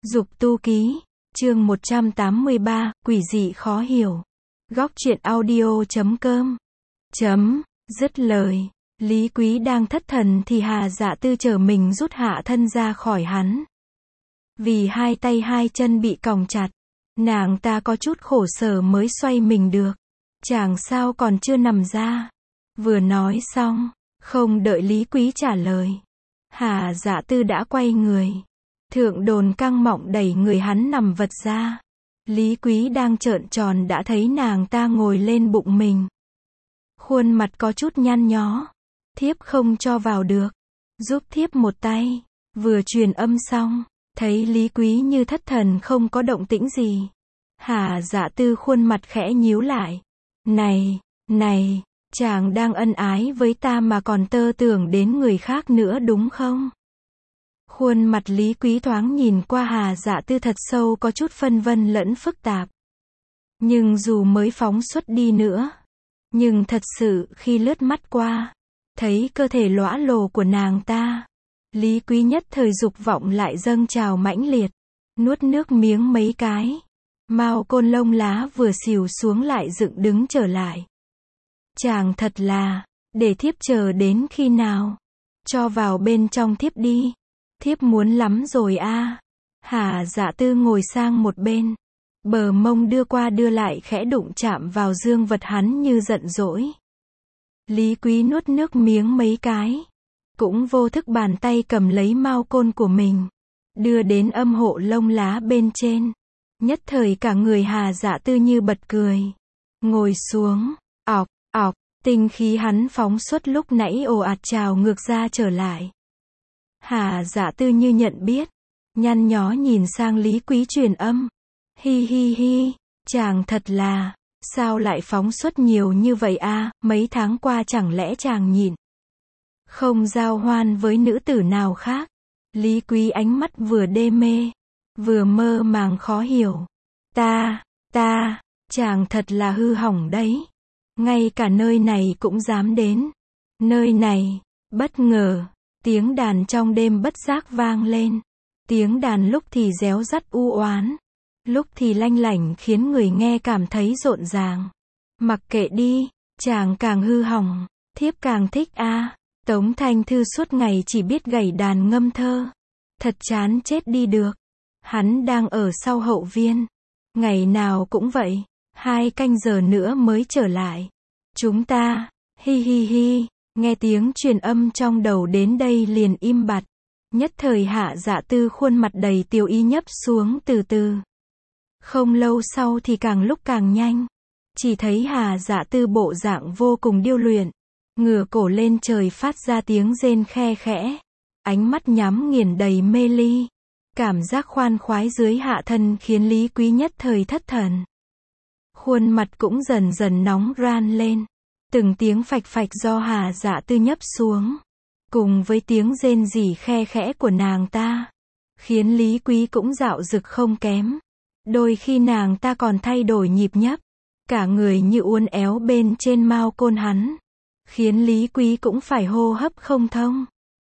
Dục tu ký, chương 183, quỷ dị khó hiểu. Góc truyện audio.com. Dứt lời, Lý Quý đang thất thần thì Hà Dạ Tư trở mình rút hạ thân ra khỏi hắn. Vì hai tay hai chân bị còng chặt, nàng ta có chút khổ sở mới xoay mình được. Chàng sao còn chưa nằm ra. Vừa nói xong, không đợi Lý Quý trả lời, Hà Dạ Tư đã quay người. Thượng đồn căng mọng đẩy người hắn nằm vật ra. Lý Quý đang trợn tròn đã thấy nàng ta ngồi lên bụng mình. Khuôn mặt có chút nhăn nhó. Thiếp không cho vào được. Giúp thiếp một tay. Vừa truyền âm xong, thấy Lý Quý như thất thần không có động tĩnh gì. Hà Dạ Tư khuôn mặt khẽ nhíu lại. Này, chàng đang ân ái với ta mà còn tơ tưởng đến người khác nữa đúng không? Khuôn mặt Lý Quý thoáng nhìn qua Hà Dạ Tư thật sâu có chút phân vân lẫn phức tạp. Nhưng dù mới phóng xuất đi nữa, nhưng thật sự khi lướt mắt qua, thấy cơ thể lõa lồ của nàng ta, Lý Quý nhất thời dục vọng lại dâng trào mãnh liệt, nuốt nước miếng mấy cái. Mao côn lông lá vừa xìu xuống lại dựng đứng trở lại. Chàng thật là, để thiếp chờ đến khi nào? Cho vào bên trong thiếp đi. Thiếp muốn lắm rồi a. Hà Dạ Tư ngồi sang một bên, bờ mông đưa qua đưa lại khẽ đụng chạm vào dương vật hắn như giận dỗi. Lý Quý nuốt nước miếng mấy cái, cũng vô thức bàn tay cầm lấy mao côn của mình, đưa đến âm hộ lông lá bên trên. Nhất thời cả người Hà Dạ Tư như bật cười. Ngồi xuống, ọc, tinh khí hắn phóng xuất lúc nãy ồ ạt trào ngược ra trở lại. Hà Dạ Tư như nhận biết, nhăn nhó nhìn sang Lý Quý truyền âm. Hi, chàng thật là, sao lại phóng xuất nhiều như vậy a? Mấy tháng qua chẳng lẽ chàng nhịn không giao hoan với nữ tử nào khác? Lý Quý ánh mắt vừa đê mê, vừa mơ màng khó hiểu. Chàng thật là hư hỏng đấy. Ngay cả nơi này cũng dám đến. Nơi này, bất ngờ, tiếng đàn trong đêm bất giác vang lên. Tiếng đàn lúc thì réo rắt u oán, lúc thì lanh lảnh khiến người nghe cảm thấy rộn ràng. Mặc kệ đi, chàng càng hư hỏng, thiếp càng thích a. Tống Thanh Thư suốt ngày chỉ biết gảy đàn ngâm thơ. Thật chán chết đi được. Hắn đang ở sau hậu viên. Ngày nào cũng vậy, 2 canh giờ nữa mới trở lại. Chúng ta, hi, nghe tiếng truyền âm trong đầu đến đây liền im bặt. Nhất thời Hạ Dạ Tư khuôn mặt đầy tiêu ý nhấp xuống từ từ. Không lâu sau thì càng lúc càng nhanh. Chỉ thấy Hà Dạ Tư bộ dạng vô cùng điêu luyện, ngửa cổ lên trời phát ra tiếng rên khe khẽ. Ánh mắt nhắm nghiền đầy mê ly. Cảm giác khoan khoái dưới hạ thân khiến Lý Quý nhất thời thất thần. Khuôn mặt cũng dần dần nóng ran lên. Từng tiếng phạch phạch do Hà Dạ Tư nhấp xuống, cùng với tiếng rên rỉ khe khẽ của nàng ta, khiến Lý Quý cũng dạo dực không kém. Đôi khi nàng ta còn thay đổi nhịp nhấp, cả người như uốn éo bên trên mao côn hắn, khiến Lý Quý cũng phải hô hấp không thông.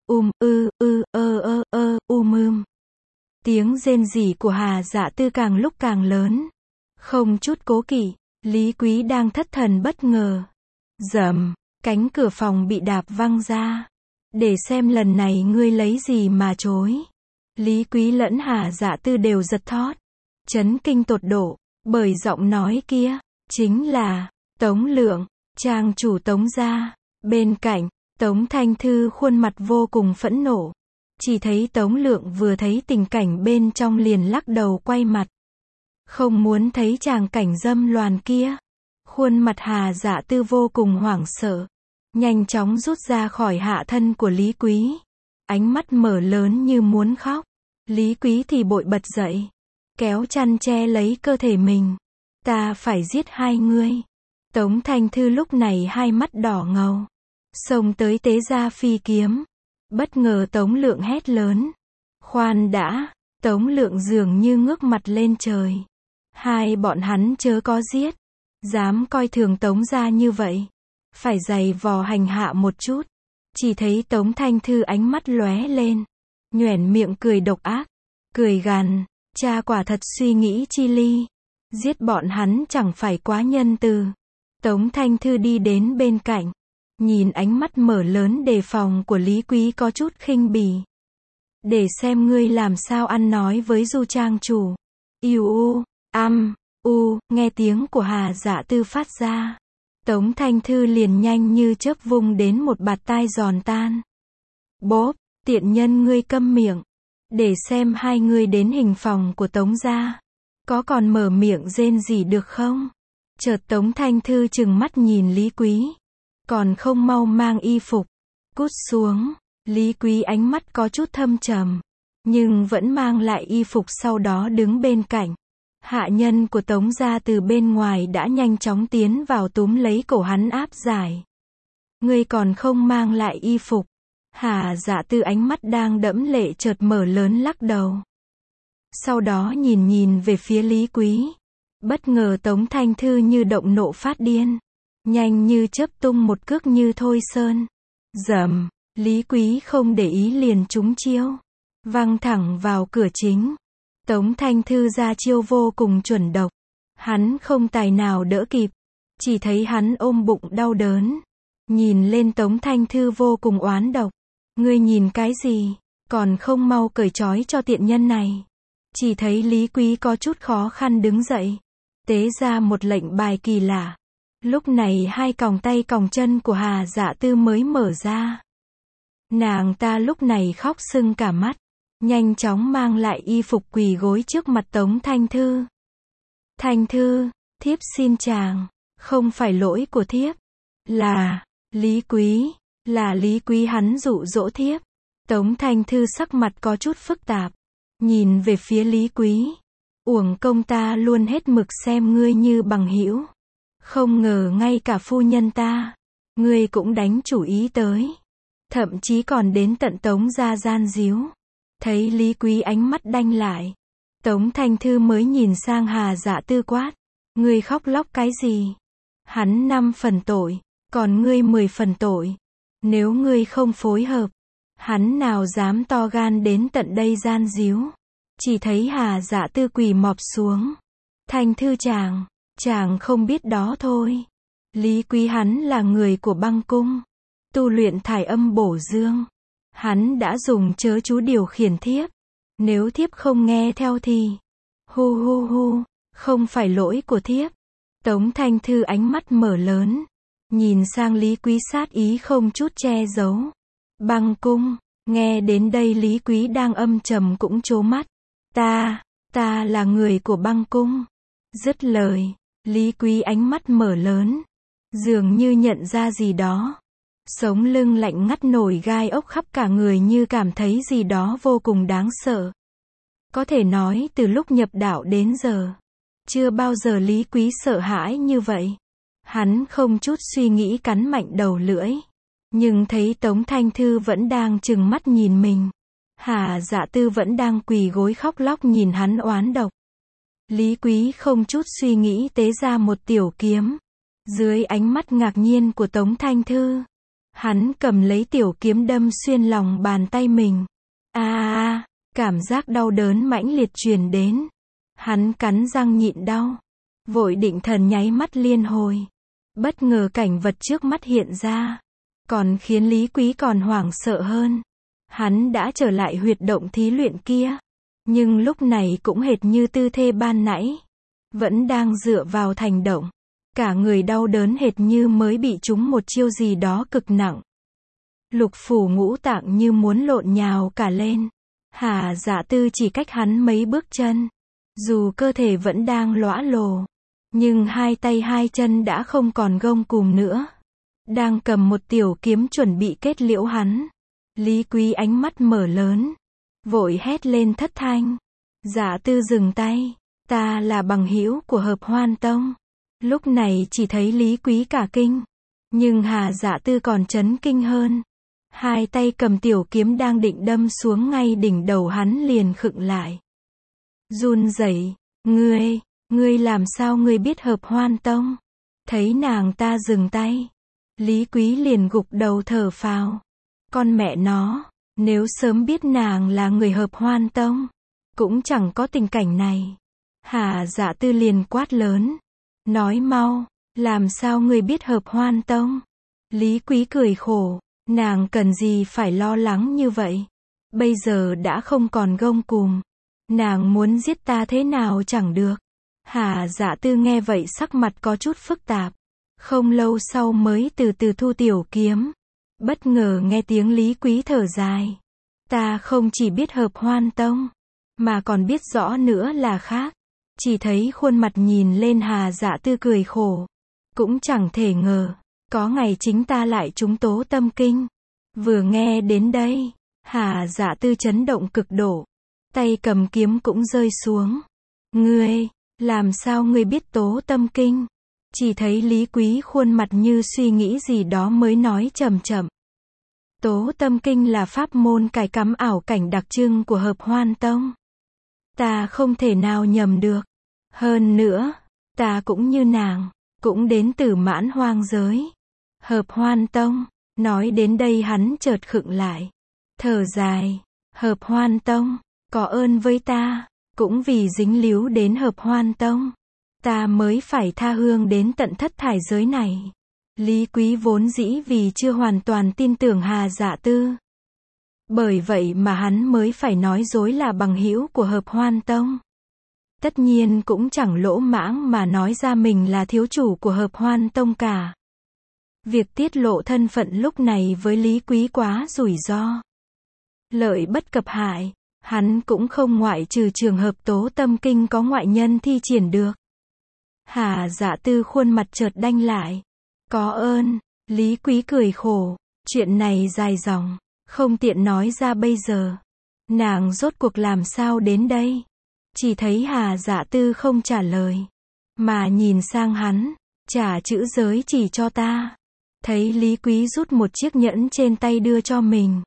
Tiếng rên rỉ của Hà Dạ Tư càng lúc càng lớn. Không chút cố kỵ, Lý Quý đang thất thần bất ngờ. Rầm, cánh cửa phòng bị đạp văng ra. Để xem lần này ngươi lấy gì mà chối. Lý Quý lẫn Hà Dạ Tư đều giật thót, chấn kinh tột độ, bởi giọng nói kia, chính là Tống Lượng, trang chủ Tống gia. Bên cạnh, Tống Thanh Thư khuôn mặt vô cùng phẫn nộ. Chỉ thấy Tống Lượng vừa thấy tình cảnh bên trong liền lắc đầu quay mặt. Không muốn thấy chàng cảnh dâm loàn kia. Khuôn mặt Hà Dạ Tư vô cùng hoảng sợ. Nhanh chóng rút ra khỏi hạ thân của Lý Quý. Ánh mắt mở lớn như muốn khóc. Lý Quý thì bội bật dậy, kéo chăn che lấy cơ thể mình. Ta phải giết hai ngươi. Tống Thanh Thư lúc này hai mắt đỏ ngầu, xông tới tế ra phi kiếm. Bất ngờ Tống Lượng hét lớn. Khoan đã, Tống Lượng dường như ngước mặt lên trời. Hai bọn hắn chớ có giết. Dám coi thường Tống gia như vậy, phải giày vò hành hạ một chút. Chỉ thấy Tống Thanh Thư ánh mắt lóe lên, nhoẻn miệng cười độc ác, cười gằn, Cha quả thật suy nghĩ chi ly. Giết bọn hắn chẳng phải quá nhân từ. Tống Thanh Thư đi đến bên cạnh. Nhìn ánh mắt mở lớn đề phòng của Lý Quý có chút khinh bỉ. Để xem ngươi làm sao ăn nói với Du trang chủ. Nghe tiếng của Hà Dạ Tư phát ra. Tống Thanh Thư liền nhanh như chớp vung đến một bạt tai giòn tan. Bốp, tiện nhân ngươi câm miệng. Để xem hai ngươi đến hình phòng của Tống gia. Có còn mở miệng rên gì được không? Chợt Tống Thanh Thư trừng mắt nhìn Lý Quý. Còn không mau mang y phục. Cút xuống. Lý Quý ánh mắt có chút thâm trầm. Nhưng vẫn mang lại y phục sau đó đứng bên cạnh. Hạ nhân của Tống gia từ bên ngoài đã nhanh chóng tiến vào túm lấy cổ hắn áp giải. Ngươi còn không mang lại y phục. Hà Dạ Tư ánh mắt đang đẫm lệ chợt mở lớn lắc đầu. Sau đó nhìn về phía Lý Quý. Bất ngờ Tống Thanh Thư như động nộ phát điên. Nhanh như chớp tung một cước như thôi sơn. Dầm, Lý Quý không để ý liền trúng chiêu. Văng thẳng vào cửa chính. Tống Thanh Thư ra chiêu vô cùng chuẩn độc. Hắn không tài nào đỡ kịp. Chỉ thấy hắn ôm bụng đau đớn. Nhìn lên Tống Thanh Thư vô cùng oán độc. Ngươi nhìn cái gì? Còn không mau cởi trói cho tiện nhân này. Chỉ thấy Lý Quý có chút khó khăn đứng dậy. Tế ra một lệnh bài kỳ lạ. Lúc này hai còng tay còng chân của Hà Dạ Tư mới mở ra. Nàng ta lúc này khóc sưng cả mắt. Nhanh chóng mang lại y phục quỳ gối trước mặt Tống Thanh Thư. Thanh Thư, thiếp xin chàng. Không phải lỗi của thiếp. Là Lý Quý. Là Lý Quý hắn dụ dỗ thiếp. Tống Thanh Thư sắc mặt có chút phức tạp. Nhìn về phía Lý Quý. Uổng công ta luôn hết mực xem ngươi như bằng hữu. Không ngờ ngay cả phu nhân ta. Ngươi cũng đánh chủ ý tới. Thậm chí còn đến tận Tống gia gian díu. Thấy Lý Quý ánh mắt đanh lại. Tống Thanh Thư mới nhìn sang Hà Dạ Tư quát. Ngươi khóc lóc cái gì? Hắn 5 phần tội. Còn ngươi 10 phần tội. Nếu ngươi không phối hợp. Hắn nào dám to gan đến tận đây gian díu. Chỉ thấy Hà Dạ Tư quỳ mọp xuống. Thanh Thư chàng không biết đó thôi. Lý Quý hắn là người của băng cung. Tu luyện thải âm bổ dương. Hắn đã dùng chớ chú điều khiển thiếp. Nếu thiếp không nghe theo thì. Không phải lỗi của thiếp. Tống Thanh Thư ánh mắt mở lớn. Nhìn sang Lý Quý sát ý không chút che giấu. Băng cung. Nghe đến đây Lý Quý đang âm trầm cũng trố mắt. Ta là người của băng cung. Dứt lời. Lý Quý ánh mắt mở lớn. Dường như nhận ra gì đó. Sống lưng lạnh ngắt nổi gai ốc khắp cả người như cảm thấy gì đó vô cùng đáng sợ. Có thể nói từ lúc nhập đạo đến giờ. Chưa bao giờ Lý Quý sợ hãi như vậy. Hắn không chút suy nghĩ cắn mạnh đầu lưỡi. Nhưng thấy Tống Thanh Thư vẫn đang trừng mắt nhìn mình. Hà Dạ Tư vẫn đang quỳ gối khóc lóc nhìn hắn oán độc. Lý Quý không chút suy nghĩ tế ra một tiểu kiếm. Dưới ánh mắt ngạc nhiên của Tống Thanh Thư. Hắn cầm lấy tiểu kiếm đâm xuyên lòng bàn tay mình. Cảm giác đau đớn mãnh liệt truyền đến. Hắn cắn răng nhịn đau. Vội định thần nháy mắt liên hồi. Bất ngờ cảnh vật trước mắt hiện ra. Còn khiến Lý Quý còn hoảng sợ hơn. Hắn đã trở lại huyệt động thí luyện kia. Nhưng lúc này cũng hệt như tư thế ban nãy. Vẫn đang dựa vào thành động. Cả người đau đớn hệt như mới bị trúng một chiêu gì đó cực nặng. Lục phủ ngũ tạng như muốn lộn nhào cả lên. Hà Dạ Tư chỉ cách hắn mấy bước chân. Dù cơ thể vẫn đang lõa lồ. Nhưng hai tay hai chân đã không còn gông cùm nữa. Đang cầm một tiểu kiếm chuẩn bị kết liễu hắn. Lý Quý ánh mắt mở lớn. Vội hét lên thất thanh. Dạ Tư dừng tay. Ta là bằng hữu của Hợp Hoan Tông. Lúc này chỉ thấy Lý Quý cả kinh. Nhưng Hà Dạ Tư còn chấn kinh hơn. Hai tay cầm tiểu kiếm đang định đâm xuống ngay đỉnh đầu hắn liền khựng lại. Run rẩy. Ngươi làm sao ngươi biết Hợp Hoan Tông? Thấy nàng ta dừng tay. Lý Quý liền gục đầu thở phào. Con mẹ nó, nếu sớm biết nàng là người Hợp Hoan Tông. cũng chẳng có tình cảnh này. Hà Dạ Tư liền quát lớn. Nói mau, làm sao ngươi biết Hợp Hoan Tông? Lý Quý cười khổ, nàng cần gì phải lo lắng như vậy? Bây giờ đã không còn gông cùm. Nàng muốn giết ta thế nào chẳng được. Hà Dạ Tư nghe vậy sắc mặt có chút phức tạp. Không lâu sau mới từ từ thu tiểu kiếm. Bất ngờ nghe tiếng Lý Quý thở dài. Ta không chỉ biết Hợp Hoan Tông, mà còn biết rõ nữa là khác. Chỉ thấy khuôn mặt nhìn lên Hà Dạ Tư cười khổ. Cũng chẳng thể ngờ, có ngày chính ta lại trúng tố tâm kinh. Vừa nghe đến đây, Hà Dạ Tư chấn động cực độ. Tay cầm kiếm cũng rơi xuống. Ngươi, làm sao ngươi biết tố tâm kinh? Chỉ thấy Lý Quý khuôn mặt như suy nghĩ gì đó mới nói chậm chậm. Tố tâm kinh là pháp môn cài cắm ảo cảnh đặc trưng của Hợp Hoan Tông. Ta không thể nào nhầm được. Hơn nữa, ta cũng như nàng, cũng đến từ Mãn Hoang giới. Hợp Hoan Tông, nói đến đây hắn chợt khựng lại. Thở dài, Hợp Hoan Tông, có ơn với ta, cũng vì dính líu đến Hợp Hoan Tông. Ta mới phải tha hương đến tận thất thải giới này. Lý Quý vốn dĩ vì chưa hoàn toàn tin tưởng Hà Dạ Tư. Bởi vậy mà hắn mới phải nói dối là bằng hữu của Hợp Hoan Tông. Tất nhiên cũng chẳng lỗ mãng mà nói ra mình là thiếu chủ của Hợp Hoan Tông cả. Việc tiết lộ thân phận lúc này với Lý Quý quá rủi ro. Lợi bất cập hại, hắn cũng không ngoại trừ trường hợp tố tâm kinh có ngoại nhân thi triển được. Hà Dạ Tư khuôn mặt chợt đanh lại. Có ơn, Lý Quý cười khổ, chuyện này dài dòng, không tiện nói ra bây giờ. Nàng rốt cuộc làm sao đến đây? Chỉ thấy Hà Dạ Tư không trả lời, mà nhìn sang hắn, trả chữ giới chỉ cho ta. Thấy Lý Quý rút một chiếc nhẫn trên tay đưa cho mình.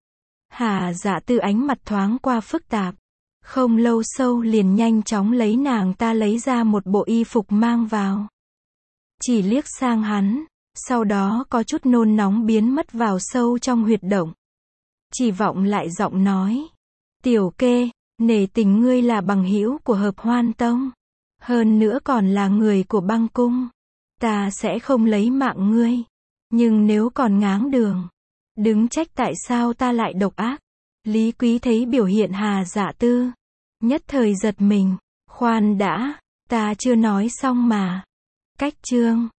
Hà Dạ Tư ánh mặt thoáng qua phức tạp. Không lâu sau liền nhanh chóng lấy nàng ta lấy ra một bộ y phục mang vào. Chỉ liếc sang hắn, sau đó có chút nôn nóng biến mất vào sâu trong huyệt động. Chỉ vọng lại giọng nói. Tiểu Kê, nể tình ngươi là bằng hữu của Hợp Hoan Tông. Hơn nữa còn là người của băng cung. Ta sẽ không lấy mạng ngươi. Nhưng nếu còn ngáng đường, đừng trách tại sao ta lại độc ác. Lý Quý thấy biểu hiện Hà Dạ Tư, nhất thời giật mình. Khoan đã, ta chưa nói xong mà. Cách chương